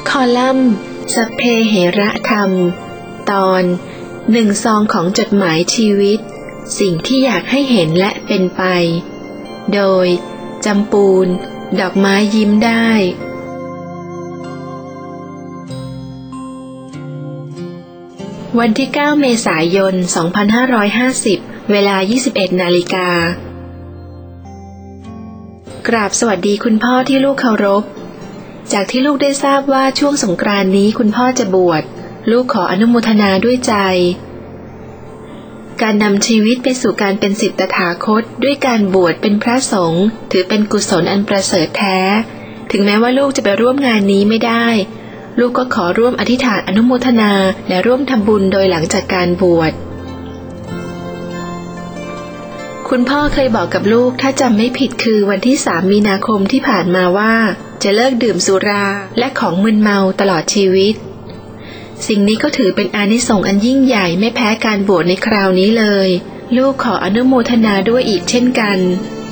คอลัมน์สัพเพเหระธรรมตอน1 ซองของจดหมายชีวิตสิ่งที่อยากให้เห็นและเป็นไปโดยจำปูนดอกไม้ยิ้มได้วันที่9 เมษายน 2550 เวลา 21 นาฬิกากราบสวัสดีคุณพ่อที่ลูกเคารพจากที่ลูกได้ทราบว่าช่วงสงกรานต์นี้คุณพ่อจะบวชลูกขออนุโมทนาด้วยใจการนำชีวิตไปสู่การเป็นศิษย์ตถาคตด้วยการบวชเป็นพระสงฆ์ถือเป็นกุศลอันประเสริฐแท้ถึงแม้ว่าลูกจะไปร่วมงานนี้ไม่ได้ลูกก็ขอร่วมอธิษฐานอนุโมทนาและร่วมทำบุญโดยหลังจากการบวชคุณพ่อเคยบอกกับลูกถ้าจำไม่ผิดคือวันที่3 มีนาคมที่ผ่านมาว่าจะเลิกดื่มสุราและของมึนเมาตลอดชีวิตสิ่งนี้ก็ถือเป็นอานิสงส์อันยิ่งใหญ่ไม่แพ้การบวชในคราวนี้เลยลูกขออนุโมทนาด้วยอีกเช่นกัน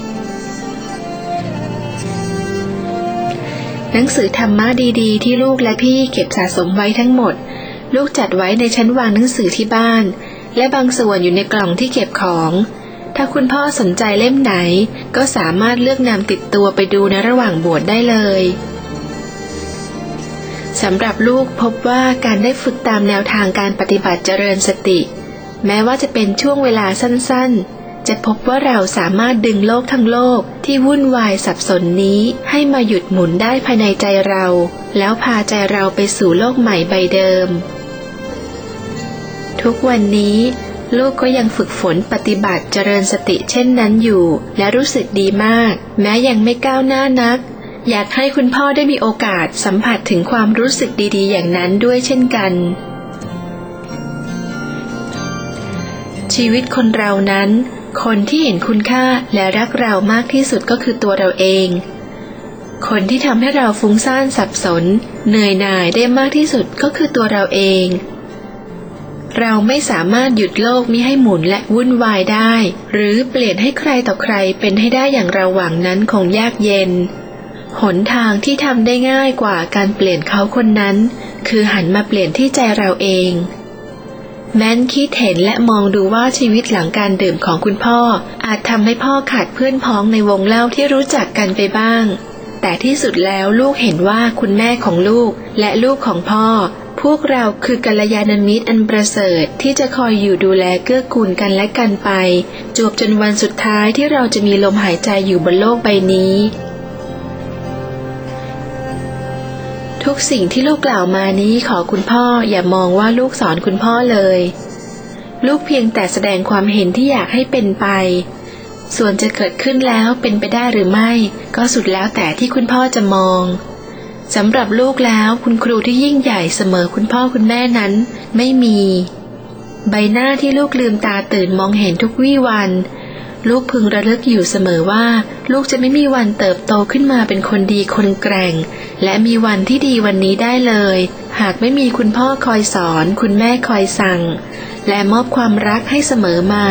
หนังสือธรรมะดีๆที่ลูกและพี่เก็บสะสมไว้ทั้งหมดลูกจัดไว้ในชั้นวางหนังสือที่บ้านและบางส่วนอยู่ในกล่องที่เก็บของถ้าคุณพ่อสนใจเล่มไหนก็สามารถเลือกนำติดตัวไปดูในระหว่างบวชได้เลยสำหรับลูกพบว่าการได้ฝึกตามแนวทางการปฏิบัติเจริญสติแม้ว่าจะเป็นช่วงเวลาสั้นๆจะพบว่าเราสามารถดึงโลกทั้งโลกที่วุ่นวายสับสนนี้ให้มาหยุดหมุนได้ภายในใจเราแล้วพาใจเราไปสู่โลกใหม่ใบเดิมทุกวันนี้ลูกก็ยังฝึกฝนปฏิบัติเจริญสติเช่นนั้นอยู่และรู้สึกดีมากแม้ยังไม่ก้าวหน้านักอยากให้คุณพ่อได้มีโอกาสสัมผัสถึงความรู้สึกดีๆอย่างนั้นด้วยเช่นกันชีวิตคนเรานั้นคนที่เห็นคุณค่าและรักเรามากที่สุดก็คือตัวเราเองคนที่ทำให้เราฟุ้งซ่านสับสนเหนื่อยหน่ายได้มากที่สุดก็คือตัวเราเองเราไม่สามารถหยุดโลกมิให้หมุนและวุ่นวายได้หรือเปลี่ยนให้ใครต่อใครเป็นให้ได้อย่างเราหวังนั้นคงยากเย็นหนทางที่ทำได้ง่ายกว่าการเปลี่ยนเขาคนนั้นคือหันมาเปลี่ยนที่ใจเราเองแม้นคิดเห็นและมองดูว่าชีวิตหลังการดื่มของคุณพ่ออาจทำให้พ่อขาดเพื่อนพ้องในวงเล่าที่รู้จักกันไปบ้างแต่ที่สุดแล้วลูกเห็นว่าคุณแม่ของลูกและลูกของพ่อพวกเราคือกัลยาณมิตรอันประเสริฐที่จะคอยอยู่ดูแลเกื้อกูลกันและกันไปจวบจนวันสุดท้ายที่เราจะมีลมหายใจอยู่บนโลกใบนี้ทุกสิ่งที่ลูกกล่าวมานี้ขอคุณพ่ออย่ามองว่าลูกสอนคุณพ่อเลยลูกเพียงแต่แสดงความเห็นที่อยากให้เป็นไปส่วนจะเกิดขึ้นแล้วเป็นไปได้หรือไม่ก็สุดแล้วแต่ที่คุณพ่อจะมองสำหรับลูกแล้วคุณครูที่ยิ่งใหญ่เสมอคุณพ่อคุณแม่นั้นไม่มีใบหน้าที่ลูกลืมตาตื่นมองเห็นทุกวี่วันลูกพึงระลึกอยู่เสมอว่าลูกจะไม่มีวันเติบโตขึ้นมาเป็นคนดีคนแกร่งและมีวันที่ดีวันนี้ได้เลยหากไม่มีคุณพ่อคอยสอนคุณแม่คอยสั่งและมอบความรักให้เสมอมา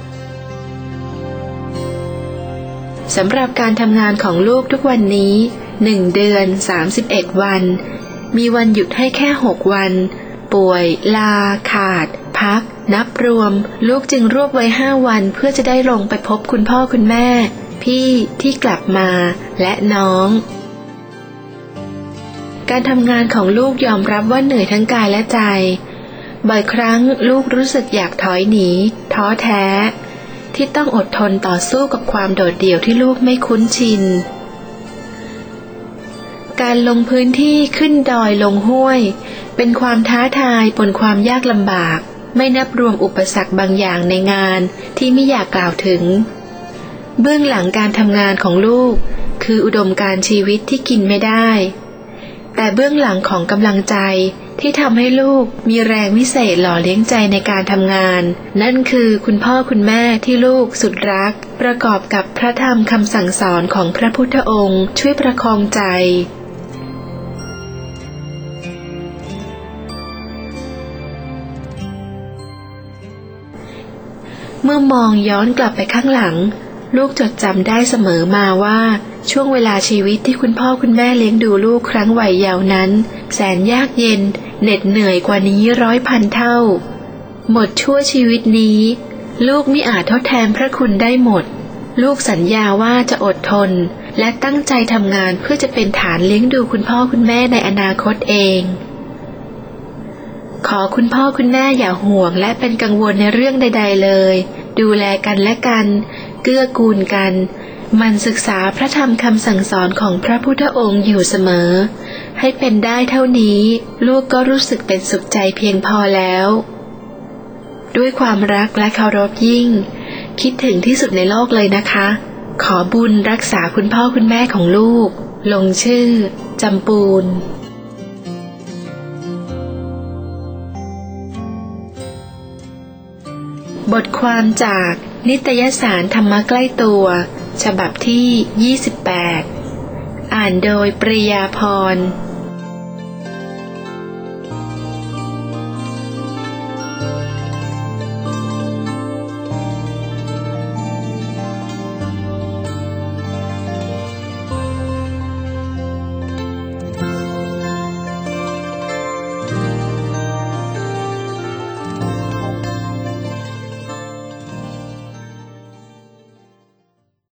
สำหรับการทำงานของลูกทุกวันนี้1 เดือน31 วันมีวันหยุดให้แค่6 วันป่วยลาขาดพักนับรวมลูกจึงรวบไว้5 วันเพื่อจะได้ลงไปพบคุณพ่อคุณแม่พี่ที่กลับมาและน้องการทำงานของลูกยอมรับว่าเหนื่อยทั้งกายและใจบ่อยครั้งลูกรู้สึกอยากถอยหนีท้อแท้ที่ต้องอดทนต่อสู้กับความโดดเดี่ยวที่ลูกไม่คุ้นชินการลงพื้นที่ขึ้นดอยลงห้วยเป็นความท้าทายปนความยากลำบากไม่นับรวมอุปสรรคบางอย่างในงานที่ไม่อยากกล่าวถึงเบื้องหลังการทำงานของลูกคืออุดมการณ์ชีวิตที่กินไม่ได้แต่เบื้องหลังของกำลังใจที่ทำให้ลูกมีแรงวิเศษหล่อเลี้ยงใจในการทำงานนั่นคือคุณพ่อคุณแม่ที่ลูกสุดรักประกอบกับพระธรรมคำสั่งสอนของพระพุทธองค์ช่วยประคองใจเมื่อมองย้อนกลับไปข้างหลังลูกจดจำได้เสมอมาว่าช่วงเวลาชีวิตที่คุณพ่อคุณแม่เลี้ยงดูลูกครั้งวัยเยาว์นั้นแสนยากเย็นเหน็ดเหนื่อยกว่านี้100,000 เท่าหมดชั่วชีวิตนี้ลูกมิอาจทดแทนพระคุณได้หมดลูกสัญญาว่าจะอดทนและตั้งใจทำงานเพื่อจะเป็นฐานเลี้ยงดูคุณพ่อคุณแม่ในอนาคตเองขอคุณพ่อคุณแม่อย่าห่วงและเป็นกังวลในเรื่องใดๆเลยดูแลกันและกันเกื้อกูลกันมันศึกษาพระธรรมคำสั่งสอนของพระพุทธองค์อยู่เสมอให้เป็นได้เท่านี้ลูกก็รู้สึกเป็นสุขใจเพียงพอแล้วด้วยความรักและเคารพยิ่งคิดถึงที่สุดในโลกเลยนะคะขอบุญรักษาคุณพ่อคุณแม่ของลูกลงชื่อจำปูนบทความจากนิตยสารธรรมะใกล้ตัวฉบับที่ 28 อ่านโดยปริยาพร